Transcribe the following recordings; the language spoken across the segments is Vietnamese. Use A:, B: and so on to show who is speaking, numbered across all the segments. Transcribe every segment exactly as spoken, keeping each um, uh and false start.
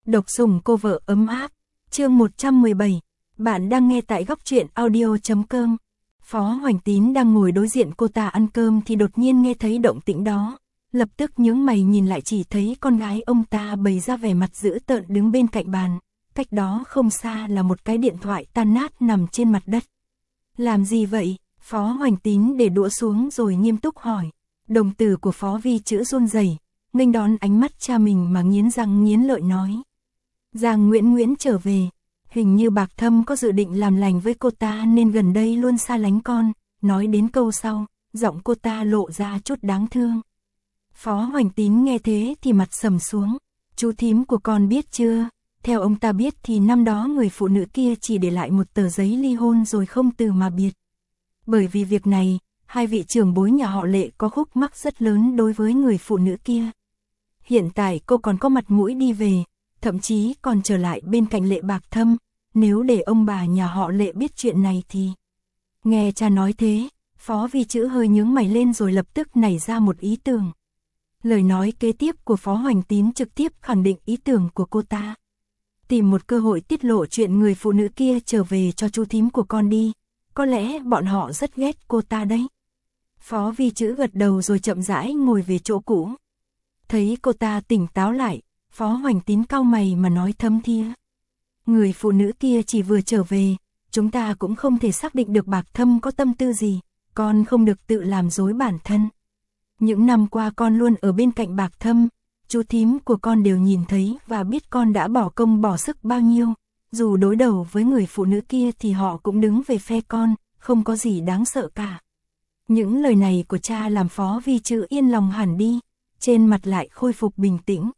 A: Độc sủng cô vợ ấm áp. Chương một trăm mười bảy. Bạn đang nghe tại góc truyện audio chấm com. Phó Hoành Tín đang ngồi đối diện cô ta ăn cơm thì đột nhiên nghe thấy động tĩnh đó. Lập tức nhướng mày nhìn lại, chỉ thấy con gái ông ta bày ra vẻ mặt dữ tợn đứng bên cạnh bàn. Cách đó không xa là một cái điện thoại tan nát nằm trên mặt đất. Làm gì vậy? Phó Hoành Tín để đũa xuống rồi nghiêm túc hỏi. Đồng tử của Phó Vi Chữ run rẩy, nghênh đón ánh mắt cha mình mà nghiến răng nghiến lợi nói. Giang Nguyễn Nguyễn trở về. Hình như Bạc Thâm có dự định làm lành với cô ta nên gần đây luôn xa lánh con. Nói đến câu sau, giọng cô ta lộ ra chút đáng thương. Phó Hoành Tín nghe thế thì mặt sầm xuống. Chú thím của con biết chưa? Theo ông ta biết thì năm đó người phụ nữ kia chỉ để lại một tờ giấy ly hôn rồi không từ mà biệt. Bởi vì việc này, hai vị trưởng bối nhà họ Lệ có khúc mắc rất lớn đối với người phụ nữ kia. Hiện tại cô còn có mặt mũi đi về, thậm chí còn trở lại bên cạnh Lệ Bạc Thâm. Nếu để ông bà nhà họ Lệ biết chuyện này thì... Nghe cha nói thế, Phó Vi Chữ hơi nhướng mày lên rồi lập tức nảy ra một ý tưởng. Lời nói kế tiếp của Phó Hoành Tín trực tiếp khẳng định ý tưởng của cô ta. Tìm một cơ hội tiết lộ chuyện người phụ nữ kia trở về cho chú thím của con đi. Có lẽ bọn họ rất ghét cô ta đấy. Phó Vi Chữ gật đầu rồi chậm rãi ngồi về chỗ cũ. Thấy cô ta tỉnh táo lại, Phó Hoành Tín cau mày mà nói thâm thía. Người phụ nữ kia chỉ vừa trở về, chúng ta cũng không thể xác định được Bạc Thâm có tâm tư gì, con không được tự làm dối bản thân. Những năm qua con luôn ở bên cạnh Bạc Thâm, chú thím của con đều nhìn thấy và biết con đã bỏ công bỏ sức bao nhiêu. Dù đối đầu với người phụ nữ kia thì họ cũng đứng về phe con, không có gì đáng sợ cả. Những lời này của cha làm Phó Vi Chữ yên lòng hẳn đi, trên mặt lại khôi phục bình tĩnh.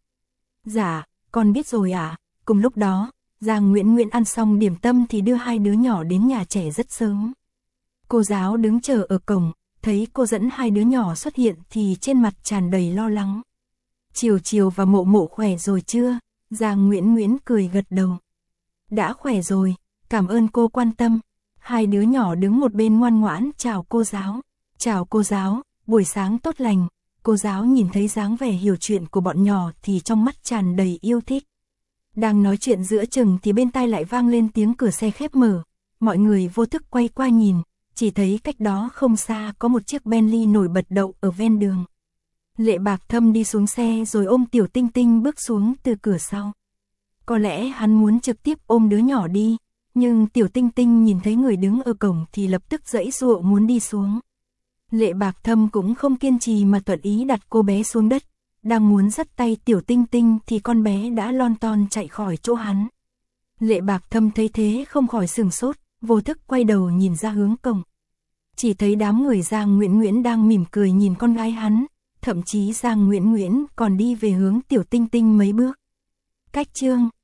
A: Dạ, con biết rồi ạ. À. Cùng lúc đó, Giang Nguyễn Nguyễn ăn xong điểm tâm thì đưa hai đứa nhỏ đến nhà trẻ rất sớm. Cô giáo đứng chờ ở cổng, thấy cô dẫn hai đứa nhỏ xuất hiện thì trên mặt tràn đầy lo lắng. Chiều Chiều và Mộ Mộ khỏe rồi chưa? Giang Nguyễn Nguyễn cười gật đầu. Đã khỏe rồi, cảm ơn cô quan tâm. Hai đứa nhỏ đứng một bên ngoan ngoãn chào cô giáo. Chào cô giáo, buổi sáng tốt lành. Cô giáo nhìn thấy dáng vẻ hiểu chuyện của bọn nhỏ thì trong mắt tràn đầy yêu thích. Đang nói chuyện giữa chừng thì bên tai lại vang lên tiếng cửa xe khép mở. Mọi người vô thức quay qua nhìn, chỉ thấy cách đó không xa có một chiếc Bentley nổi bật đậu ở ven đường. Lệ Bạc Thâm đi xuống xe rồi ôm Tiểu Tinh Tinh bước xuống từ cửa sau. Có lẽ hắn muốn trực tiếp ôm đứa nhỏ đi, nhưng Tiểu Tinh Tinh nhìn thấy người đứng ở cổng thì lập tức giãy giụa muốn đi xuống. Lệ Bạc Thâm cũng không kiên trì mà thuận ý đặt cô bé xuống đất. Đang muốn dắt tay Tiểu Tinh Tinh thì con bé đã lon ton chạy khỏi chỗ hắn. Lệ Bạc Thâm thấy thế không khỏi sửng sốt, vô thức quay đầu nhìn ra hướng cổng. Chỉ thấy đám người Giang Nguyễn Nguyễn đang mỉm cười nhìn con gái hắn, thậm chí Giang Nguyễn Nguyễn còn đi về hướng Tiểu Tinh Tinh mấy bước. Cách chương